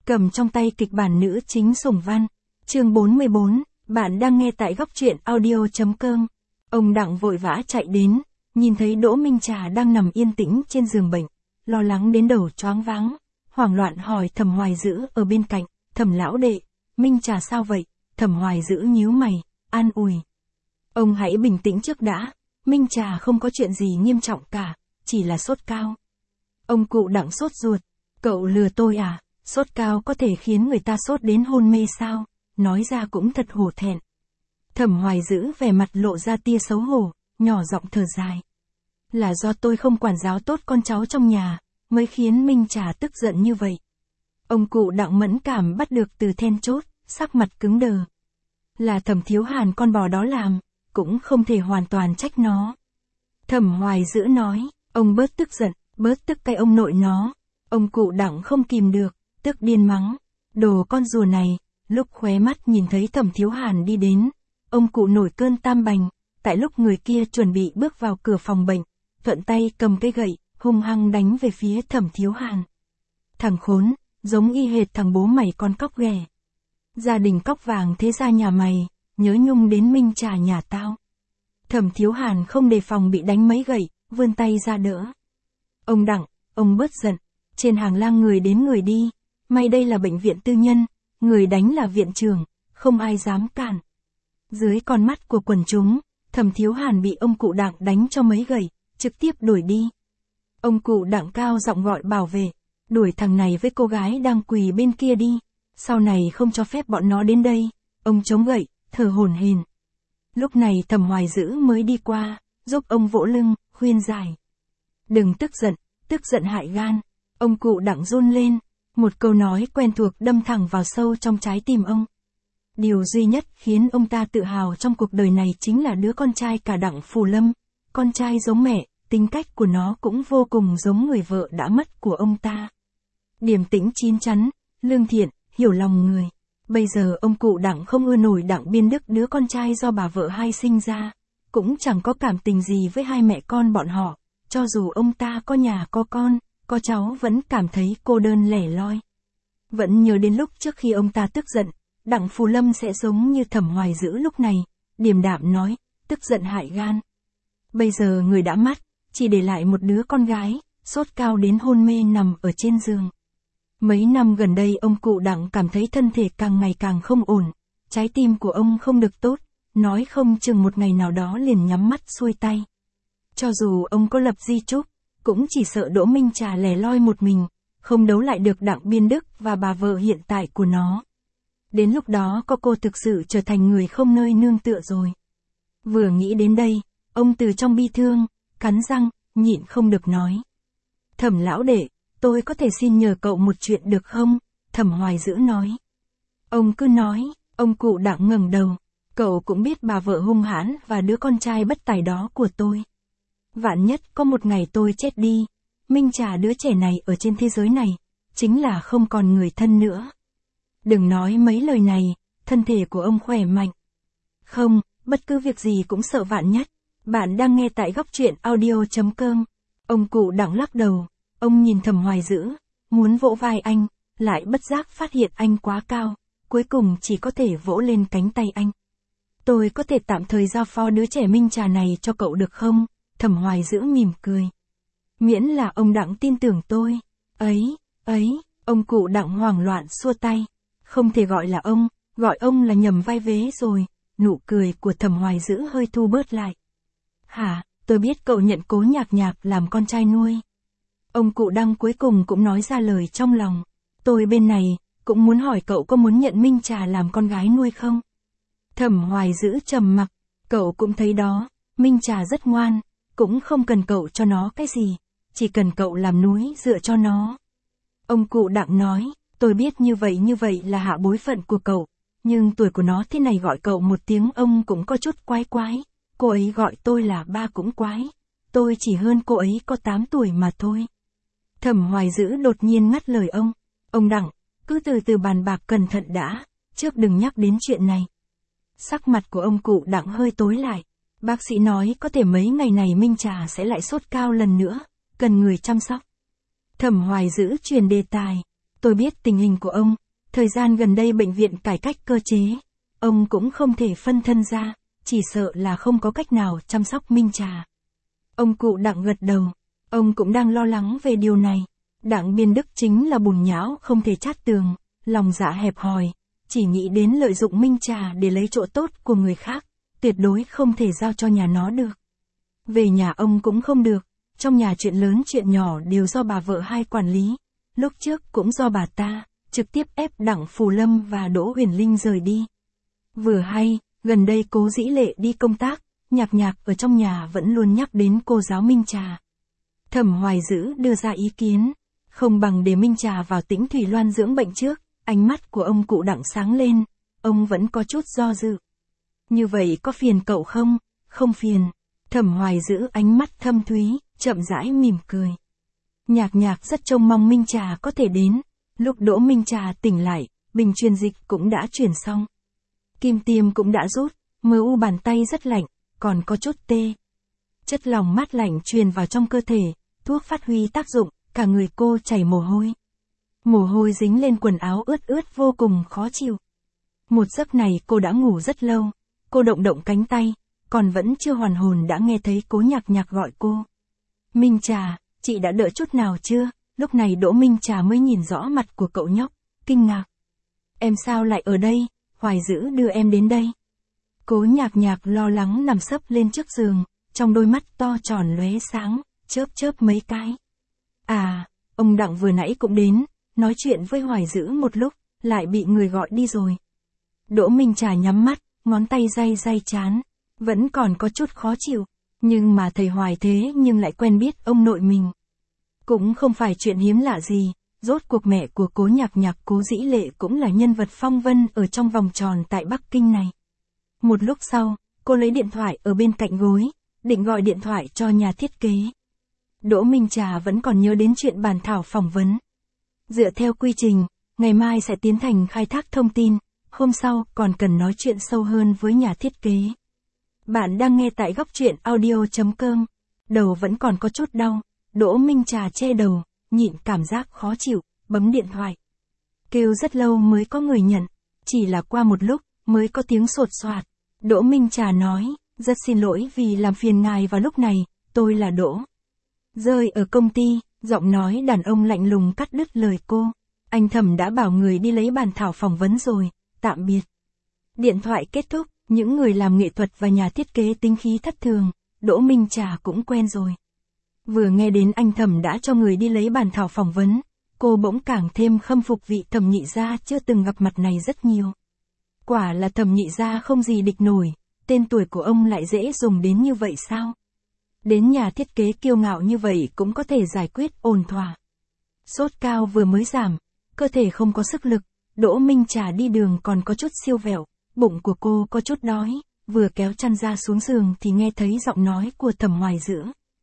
cầm trong tay kịch bản nữ chính Sủng Văn. Chương 44, bạn đang nghe tại góc truyện audio.com. Ông Đặng vội vã chạy đến, nhìn thấy Đỗ Minh Trà đang nằm yên tĩnh trên giường bệnh, lo lắng đến đầu choáng váng, hoảng loạn hỏi Thẩm Hoài Dữ ở bên cạnh, Thẩm lão đệ, Minh Trà sao vậy? Thẩm Hoài Dữ nhíu mày, an ủi. Ông hãy bình tĩnh trước đã, Minh Trà không có chuyện gì nghiêm trọng cả, chỉ là sốt cao. Ông cụ Đặng sốt ruột, cậu lừa tôi à, sốt cao có thể khiến người ta sốt đến hôn mê sao, nói ra cũng thật hổ thẹn. Thẩm Hoài Dữ vẻ mặt lộ ra tia xấu hổ, nhỏ giọng thở dài. Là do tôi không quản giáo tốt con cháu trong nhà, mới khiến Minh Trà tức giận như vậy. Ông cụ Đặng mẫn cảm bắt được từ then chốt, sắc mặt cứng đờ. Là Thẩm Thiếu Hàn con bò đó làm, cũng không thể hoàn toàn trách nó. Thẩm Hoài Dữ nói, ông bớt tức giận, bớt tức cái ông nội nó. Ông cụ Đặng không kìm được, tức điên mắng. Đồ con rùa này, lúc khóe mắt nhìn thấy Thẩm Thiếu Hàn đi đến. Ông cụ nổi cơn tam bành, tại lúc người kia chuẩn bị bước vào cửa phòng bệnh, thuận tay cầm cây gậy, hung hăng đánh về phía Thẩm Thiếu Hàn. Thằng khốn, giống y hệt thằng bố mày con cóc ghẻ. Gia đình cóc vàng thế ra nhà mày, nhớ nhung đến Minh Trà nhà tao. Thẩm Thiếu Hàn không đề phòng bị đánh mấy gậy, vươn tay ra đỡ. Ông Đặng, ông bớt giận, trên hàng lang người đến người đi, may đây là bệnh viện tư nhân, người đánh là viện trưởng, không ai dám cản. Dưới con mắt của quần chúng, Thẩm Thiếu Hàn bị ông cụ Đặng đánh cho mấy gậy, trực tiếp đuổi đi. Ông cụ Đặng cao giọng gọi bảo vệ, đuổi thằng này với cô gái đang quỳ bên kia đi, sau này không cho phép bọn nó đến đây. Ông chống gậy, thở hổn hển. Lúc này Thẩm Hoài Dữ mới đi qua, giúp ông vỗ lưng, khuyên giải. Đừng tức giận hại gan. Ông cụ Đặng run lên, một câu nói quen thuộc đâm thẳng vào sâu trong trái tim ông. Điều duy nhất khiến ông ta tự hào trong cuộc đời này chính là đứa con trai cả Đặng Phù Lâm. Con trai giống mẹ, tính cách của nó cũng vô cùng giống người vợ đã mất của ông ta. Điềm tĩnh chín chắn, lương thiện, hiểu lòng người. Bây giờ ông cụ Đặng không ưa nổi Đặng Biên Đức, đứa con trai do bà vợ hai sinh ra, cũng chẳng có cảm tình gì với hai mẹ con bọn họ, cho dù ông ta có nhà có con, có cháu vẫn cảm thấy cô đơn lẻ loi. Vẫn nhớ đến lúc trước khi ông ta tức giận, Đặng Phù Lâm sẽ giống như Thẩm Hoài Dữ lúc này, điềm đạm nói, tức giận hại gan. Bây giờ người đã mất, chỉ để lại một đứa con gái, sốt cao đến hôn mê nằm ở trên giường. Mấy năm gần đây ông cụ Đặng cảm thấy thân thể càng ngày càng không ổn, trái tim của ông không được tốt, nói không chừng một ngày nào đó liền nhắm mắt xuôi tay. Cho dù ông có lập di chúc, cũng chỉ sợ Đỗ Minh Trà lẻ loi một mình, không đấu lại được Đặng Biên Đức và bà vợ hiện tại của nó. Đến lúc đó có cô thực sự trở thành người không nơi nương tựa rồi. Vừa nghĩ đến đây, ông từ trong bi thương, cắn răng, nhịn không được nói. Thẩm lão đệ, tôi có thể xin nhờ cậu một chuyện được không? Thẩm Hoài Dữ nói. Ông cứ nói, ông cụ Đặng ngẩng đầu. Cậu cũng biết bà vợ hung hãn và đứa con trai bất tài đó của tôi. Vạn nhất có một ngày tôi chết đi, Minh Trà đứa trẻ này ở trên thế giới này, chính là không còn người thân nữa. Đừng nói mấy lời này, thân thể của ông khỏe mạnh. Không, bất cứ việc gì cũng sợ vạn nhất. Bạn đang nghe tại góc truyện audio.com. Ông cụ Đặng lắc đầu, ông nhìn Thẩm Hoài Dữ, muốn vỗ vai anh, lại bất giác phát hiện anh quá cao, cuối cùng chỉ có thể vỗ lên cánh tay anh. Tôi có thể tạm thời giao phó đứa trẻ Minh Trà này cho cậu được không? Thẩm Hoài Dữ mỉm cười. Miễn là ông Đặng tin tưởng tôi. Ông cụ Đặng hoảng loạn xua tay. Không thể gọi là ông, gọi ông là nhầm vai vế rồi. Nụ cười của Thẩm Hoài Dữ hơi thu bớt lại. Hả, tôi biết cậu nhận Cố Nhạc Nhạc làm con trai nuôi. Ông cụ Đăng cuối cùng cũng nói ra lời trong lòng. Tôi bên này, cũng muốn hỏi cậu có muốn nhận Minh Trà làm con gái nuôi không? Thẩm Hoài Dữ trầm mặc, cậu cũng thấy đó, Minh Trà rất ngoan, cũng không cần cậu cho nó cái gì, chỉ cần cậu làm núi dựa cho nó. Ông cụ Đặng nói, tôi biết như vậy là hạ bối phận của cậu, nhưng tuổi của nó thế này gọi cậu một tiếng ông cũng có chút quái quái, cô ấy gọi tôi là ba cũng quái, tôi chỉ hơn cô ấy có 8 tuổi mà thôi. Thẩm Hoài Dữ đột nhiên ngắt lời ông Đặng, cứ từ từ bàn bạc cẩn thận đã, trước đừng nhắc đến chuyện này. Sắc mặt của ông cụ Đặng hơi tối lại, bác sĩ nói có thể mấy ngày này Minh Trà sẽ lại sốt cao lần nữa, cần người chăm sóc. Thẩm Hoài Dữ truyền đề tài, Tôi biết tình hình của ông, thời gian gần đây bệnh viện cải cách cơ chế, ông cũng không thể phân thân ra, chỉ sợ là không có cách nào chăm sóc Minh Trà. Ông cụ Đặng gật đầu, ông cũng đang lo lắng về điều này. Đặng Biên Đức chính là bùn nhão không thể chát tường, lòng dạ hẹp hòi, chỉ nghĩ đến lợi dụng Minh Trà để lấy chỗ tốt của người khác, tuyệt đối không thể giao cho nhà nó được. Về nhà ông cũng không được, trong nhà chuyện lớn chuyện nhỏ đều do bà vợ hai quản lý, lúc trước cũng do bà ta, trực tiếp ép Đặng Phù Lâm và Đỗ Huyền Linh rời đi. Vừa hay, gần đây Cố Dĩ Lệ đi công tác, Nhạc Nhạc ở trong nhà vẫn luôn nhắc đến cô giáo Minh Trà. Thẩm Hoài Dữ đưa ra ý kiến, không bằng để Minh Trà vào Tĩnh Thủy Loan dưỡng bệnh trước, ánh mắt của ông cụ Đặng sáng lên, ông vẫn có chút do dự. Như vậy có phiền cậu không? Không phiền. Thẩm Hoài Dữ ánh mắt thâm thúy, chậm rãi mỉm cười. Nhạc Nhạc rất trông mong Minh Trà có thể đến, lúc Đỗ Minh Trà tỉnh lại, bình truyền dịch cũng đã chuyển xong. Kim tiêm cũng đã rút, mờ u bàn tay rất lạnh, còn có chút tê. Chất lỏng mát lạnh truyền vào trong cơ thể, thuốc phát huy tác dụng, cả người cô chảy mồ hôi. Mồ hôi dính lên quần áo ướt ướt vô cùng khó chịu. Một giấc này cô đã ngủ rất lâu, cô động động cánh tay, còn vẫn chưa hoàn hồn đã nghe thấy Cố Nhạc Nhạc gọi cô. Minh Trà, chị đã đợi chút nào chưa? Lúc này Đỗ Minh Trà mới nhìn rõ mặt của cậu nhóc, kinh ngạc. Em sao lại ở đây? Hoài Dữ đưa em đến đây. Cố Nhạc Nhạc lo lắng nằm sấp lên trước giường, trong đôi mắt to tròn lóe sáng, chớp chớp mấy cái. À, ông Đặng vừa nãy cũng đến, nói chuyện với Hoài Dữ một lúc, lại bị người gọi đi rồi. Đỗ Minh Trà nhắm mắt, ngón tay day day chán, vẫn còn có chút khó chịu, nhưng mà thầy Hoài thế nhưng lại quen biết ông nội mình. Cũng không phải chuyện hiếm lạ gì, rốt cuộc mẹ của Cố Nhạc Nhạc Cố Dĩ Lệ cũng là nhân vật phong vân ở trong vòng tròn tại Bắc Kinh này. Một lúc sau, cô lấy điện thoại ở bên cạnh gối, định gọi điện thoại cho nhà thiết kế. Đỗ Minh Trà vẫn còn nhớ đến chuyện bàn thảo phỏng vấn. Dựa theo quy trình, ngày mai sẽ tiến hành khai thác thông tin, hôm sau còn cần nói chuyện sâu hơn với nhà thiết kế. Bạn đang nghe tại góc truyện audio.com. Đầu vẫn còn có chút đau, Đỗ Minh Trà che đầu, nhịn cảm giác khó chịu, bấm điện thoại. Kêu rất lâu mới có người nhận, chỉ là qua một lúc, mới có tiếng sột soạt. Đỗ Minh Trà nói, rất xin lỗi vì làm phiền ngài vào lúc này, tôi là Đỗ. Rơi ở công ty, giọng nói đàn ông lạnh lùng cắt đứt lời cô. Anh Thẩm đã bảo người đi lấy bàn thảo phỏng vấn rồi, tạm biệt. Điện thoại kết thúc, những người làm nghệ thuật và nhà thiết kế tính khí thất thường, Đỗ Minh Trà cũng quen rồi. Vừa nghe đến anh Thẩm đã cho người đi lấy bàn thảo phỏng vấn, cô bỗng càng thêm khâm phục vị Thẩm nhị gia chưa từng gặp mặt này rất nhiều. Quả là Thẩm nhị gia không gì địch nổi, tên tuổi của ông lại dễ dùng đến như vậy sao? Đến nhà thiết kế kiêu ngạo như vậy cũng có thể giải quyết ổn thỏa. Sốt cao vừa mới giảm, cơ thể không có sức lực, Đỗ Minh Trà đi đường còn có chút siêu vẹo, bụng của cô có chút đói, vừa kéo chăn ra xuống giường thì nghe thấy giọng nói của Thẩm Hoài Dữ.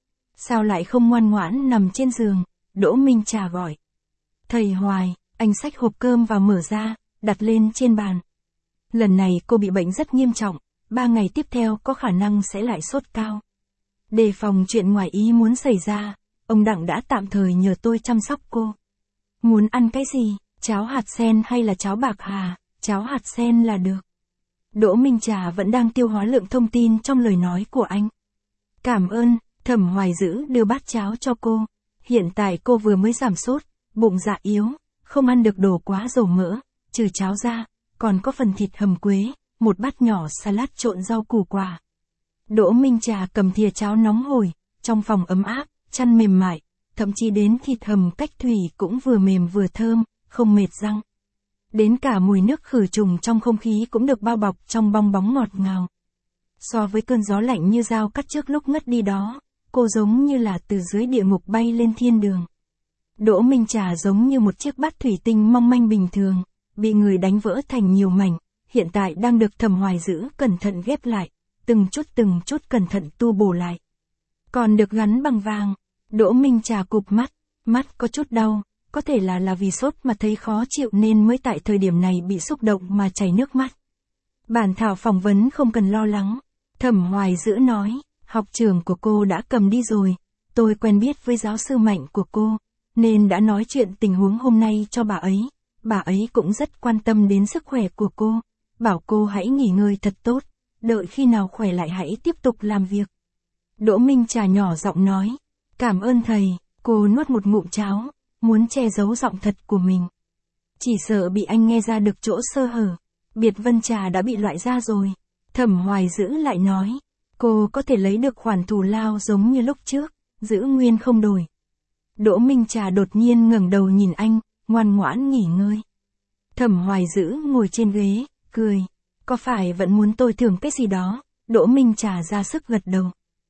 Sao lại không ngoan ngoãn nằm trên giường? Đỗ Minh Trà gọi. Thầy Hoài, anh xách hộp cơm và mở ra, đặt lên trên bàn. Lần này cô bị bệnh rất nghiêm trọng, 3 ngày tiếp theo có khả năng sẽ lại sốt cao. Đề phòng chuyện ngoài ý muốn xảy ra, ông Đặng đã tạm thời nhờ tôi chăm sóc cô. Muốn ăn cái gì, cháo hạt sen hay là cháo bạc hà? Cháo hạt sen là được. Đỗ Minh Trà vẫn đang tiêu hóa lượng thông tin trong lời nói của anh. Cảm ơn. Thẩm Hoài Dữ đưa bát cháo cho cô. Hiện tại cô vừa mới giảm sốt, bụng dạ yếu, không ăn được đồ quá dầu mỡ, trừ cháo ra, còn có phần thịt hầm quế, một bát nhỏ salad trộn rau củ quả. Đỗ Minh Trà cầm thìa cháo nóng hổi, trong phòng ấm áp, chăn mềm mại, thậm chí đến thịt hầm cách thủy cũng vừa mềm vừa thơm, không mệt răng. Đến cả mùi nước khử trùng trong không khí cũng được bao bọc trong bong bóng ngọt ngào. So với cơn gió lạnh như dao cắt trước lúc ngất đi đó, cô giống như là từ dưới địa ngục bay lên thiên đường. Đỗ Minh Trà giống như một chiếc bát thủy tinh mong manh bình thường, bị người đánh vỡ thành nhiều mảnh, hiện tại đang được Thẩm Hoài Dữ cẩn thận ghép lại, từng chút cẩn thận tu bổ lại. Còn được gắn bằng vàng. Đỗ Minh Trà cụp mắt có chút đau, có thể là vì sốt mà thấy khó chịu nên mới tại thời điểm này bị xúc động mà chảy nước mắt. Bản thảo phỏng vấn không cần lo lắng, Thẩm Hoài Dữ nói, học trưởng của cô đã cầm đi rồi, tôi quen biết với giáo sư Mạnh của cô, nên đã nói chuyện tình huống hôm nay cho bà ấy. Bà ấy cũng rất quan tâm đến sức khỏe của cô, bảo cô hãy nghỉ ngơi thật tốt, đợi khi nào khỏe lại hãy tiếp tục làm việc. Đỗ Minh Trà nhỏ giọng nói, cảm ơn thầy. Cô nuốt một ngụm cháo, muốn che giấu giọng thật của mình. Chỉ sợ bị anh nghe ra được chỗ sơ hở. Biệt Vân Trà đã bị loại ra rồi. Thẩm Hoài giữ lại nói, cô có thể lấy được khoản thù lao giống như lúc trước, giữ nguyên không đổi. Đỗ Minh Trà đột nhiên ngẩng đầu nhìn anh, ngoan ngoãn nghỉ ngơi. Thẩm Hoài giữ ngồi trên ghế, cười, có phải vẫn muốn tôi thưởng cái gì đó? Đỗ Minh Trà ra sức gật đầu.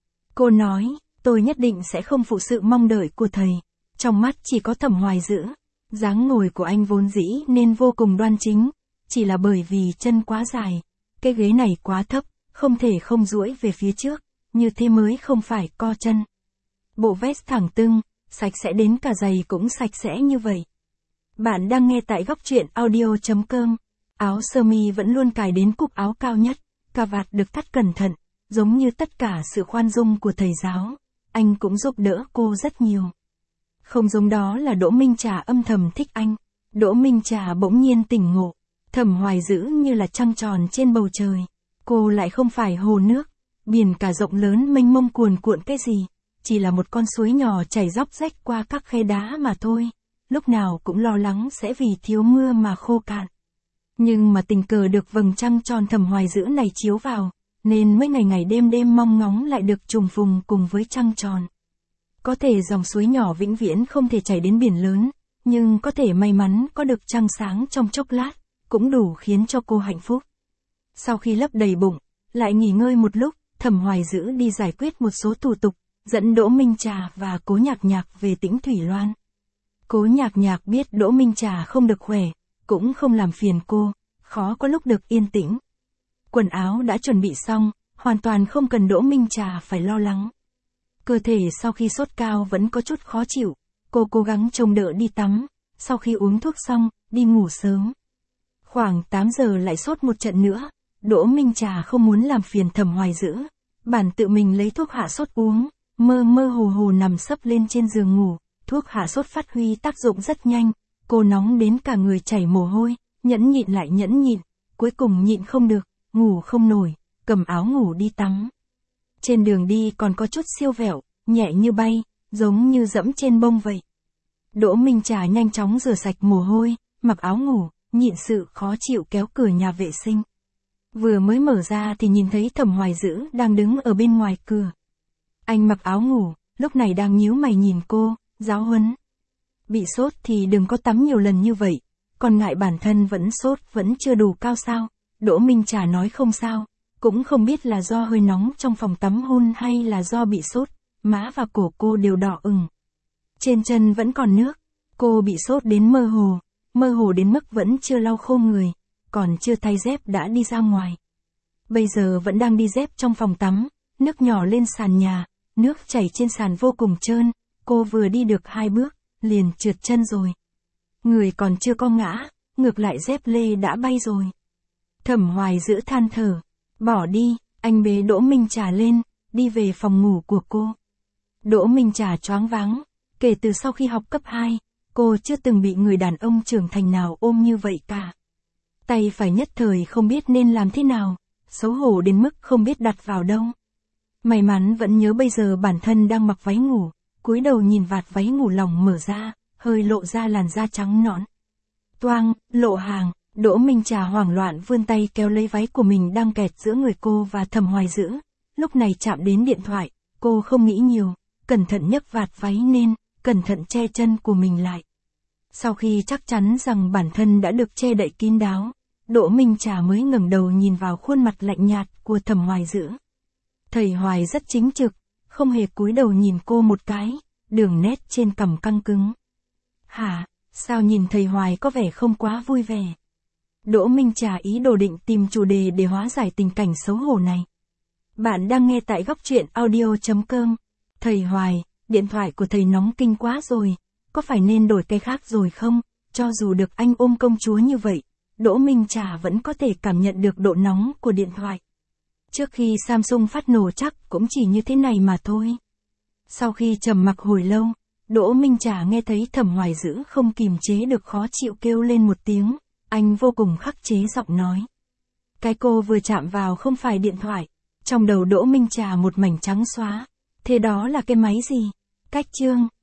Cô nói, tôi nhất định sẽ không phụ sự mong đợi của thầy. Trong mắt chỉ có Thẩm Hoài giữ. Dáng ngồi của anh vốn dĩ nên vô cùng đoan chính, chỉ là bởi vì chân quá dài, cái ghế này quá thấp, không thể không duỗi về phía trước, như thế mới không phải co chân. Bộ vest thẳng tưng, sạch sẽ đến cả giày cũng sạch sẽ như vậy. Bạn đang nghe tại góc truyện audio.com. Áo sơ mi vẫn luôn cài đến cúc áo cao nhất, cà vạt được thắt cẩn thận, giống như tất cả sự khoan dung của thầy giáo. Anh cũng giúp đỡ cô rất nhiều. Không giống đó là Đỗ Minh Trà âm thầm thích anh. Đỗ Minh Trà bỗng nhiên tỉnh ngộ. Thẩm Hoài giữ như là trăng tròn trên bầu trời. Cô lại không phải hồ nước, biển cả rộng lớn mênh mông cuồn cuộn cái gì. Chỉ là một con suối nhỏ chảy róc rách qua các khe đá mà thôi. Lúc nào cũng lo lắng sẽ vì thiếu mưa mà khô cạn. Nhưng mà tình cờ được vầng trăng tròn Thẩm Hoài giữ này chiếu vào, nên mấy ngày ngày đêm đêm mong ngóng lại được trùng phùng cùng với trăng tròn. Có thể dòng suối nhỏ vĩnh viễn không thể chảy đến biển lớn, nhưng có thể may mắn có được trăng sáng trong chốc lát, cũng đủ khiến cho cô hạnh phúc. Sau khi lấp đầy bụng, lại nghỉ ngơi một lúc, Thẩm Hoài giữ đi giải quyết một số thủ tục, dẫn Đỗ Minh Trà và Cố Nhạc Nhạc về Tĩnh Thủy Loan. Cố Nhạc Nhạc biết Đỗ Minh Trà không được khỏe, cũng không làm phiền cô, khó có lúc được yên tĩnh. Quần áo đã chuẩn bị xong, hoàn toàn không cần Đỗ Minh Trà phải lo lắng. Cơ thể sau khi sốt cao vẫn có chút khó chịu, cô cố gắng trông đỡ đi tắm, sau khi uống thuốc xong, đi ngủ sớm. Khoảng 8 giờ lại sốt một trận nữa, Đỗ Minh Trà không muốn làm phiền Thẩm Hoài giữ, bản tự mình lấy thuốc hạ sốt uống, mơ mơ hồ hồ nằm sấp lên trên giường ngủ, thuốc hạ sốt phát huy tác dụng rất nhanh, cô nóng đến cả người chảy mồ hôi, nhẫn nhịn lại nhẫn nhịn, cuối cùng nhịn không được, ngủ không nổi, cầm áo ngủ đi tắm. Trên đường đi còn có chút siêu vẹo, nhẹ như bay, giống như dẫm trên bông vậy. Đỗ Minh Trà nhanh chóng rửa sạch mồ hôi, mặc áo ngủ, nhịn sự khó chịu kéo cửa nhà vệ sinh. Vừa mới mở ra thì nhìn thấy Thẩm Hoài giữ đang đứng ở bên ngoài cửa. Anh mặc áo ngủ, lúc này đang nhíu mày nhìn cô, giáo huấn. Bị sốt thì đừng có tắm nhiều lần như vậy, còn ngại bản thân vẫn sốt vẫn chưa đủ cao sao. Đỗ Minh Trà nói không sao, cũng không biết là do hơi nóng trong phòng tắm hun hay là do bị sốt, má và cổ cô đều đỏ ửng. Trên chân vẫn còn nước, cô bị sốt đến mơ hồ đến mức vẫn chưa lau khô người, còn chưa thay dép đã đi ra ngoài. Bây giờ vẫn đang đi dép trong phòng tắm, nước nhỏ lên sàn nhà, nước chảy trên sàn vô cùng trơn, cô vừa đi được 2 bước, liền trượt chân rồi. Người còn chưa co ngã, ngược lại dép lê đã bay rồi. Thẩm Hoài giữ than thở, bỏ đi, anh bế Đỗ Minh Trà lên, đi về phòng ngủ của cô. Đỗ Minh Trà choáng váng, kể từ sau khi học cấp 2, cô chưa từng bị người đàn ông trưởng thành nào ôm như vậy cả. Tay phải nhất thời không biết nên làm thế nào, xấu hổ đến mức không biết đặt vào đâu. May mắn vẫn nhớ bây giờ bản thân đang mặc váy ngủ, cúi đầu nhìn vạt váy ngủ lỏng mở ra, hơi lộ ra làn da trắng nõn. Toang, lộ hàng, Đỗ Minh Trà hoảng loạn vươn tay kéo lấy váy của mình đang kẹt giữa người cô và Thẩm Hoài giữ. Lúc này chạm đến điện thoại, cô không nghĩ nhiều, cẩn thận nhấc vạt váy lên, cẩn thận che chân của mình lại. Sau khi chắc chắn rằng bản thân đã được che đậy kín đáo, Đỗ Minh Trà mới ngẩng đầu nhìn vào khuôn mặt lạnh nhạt của Thẩm Hoài giữ. Thầy Hoài rất chính trực, không hề cúi đầu nhìn cô một cái, đường nét trên cằm căng cứng. Hả, sao nhìn thầy Hoài có vẻ không quá vui vẻ? Đỗ Minh Trà ý đồ định tìm chủ đề để hóa giải tình cảnh xấu hổ này. Bạn đang nghe tại góc truyện audio.com. Thầy Hoài, điện thoại của thầy nóng kinh quá rồi, có phải nên đổi cái khác rồi không? Cho dù được anh ôm công chúa như vậy, Đỗ Minh Trà vẫn có thể cảm nhận được độ nóng của điện thoại. Trước khi Samsung phát nổ chắc cũng chỉ như thế này mà thôi. Sau khi trầm mặc hồi lâu, Đỗ Minh Trà nghe thấy Thẩm Hoài Dữ không kìm chế được khó chịu kêu lên một tiếng, anh vô cùng khắc chế giọng nói. Cái cô vừa chạm vào không phải điện thoại. Trong đầu Đỗ Minh Trà một mảnh trắng xóa. Thế đó là cái máy gì? Cách chương.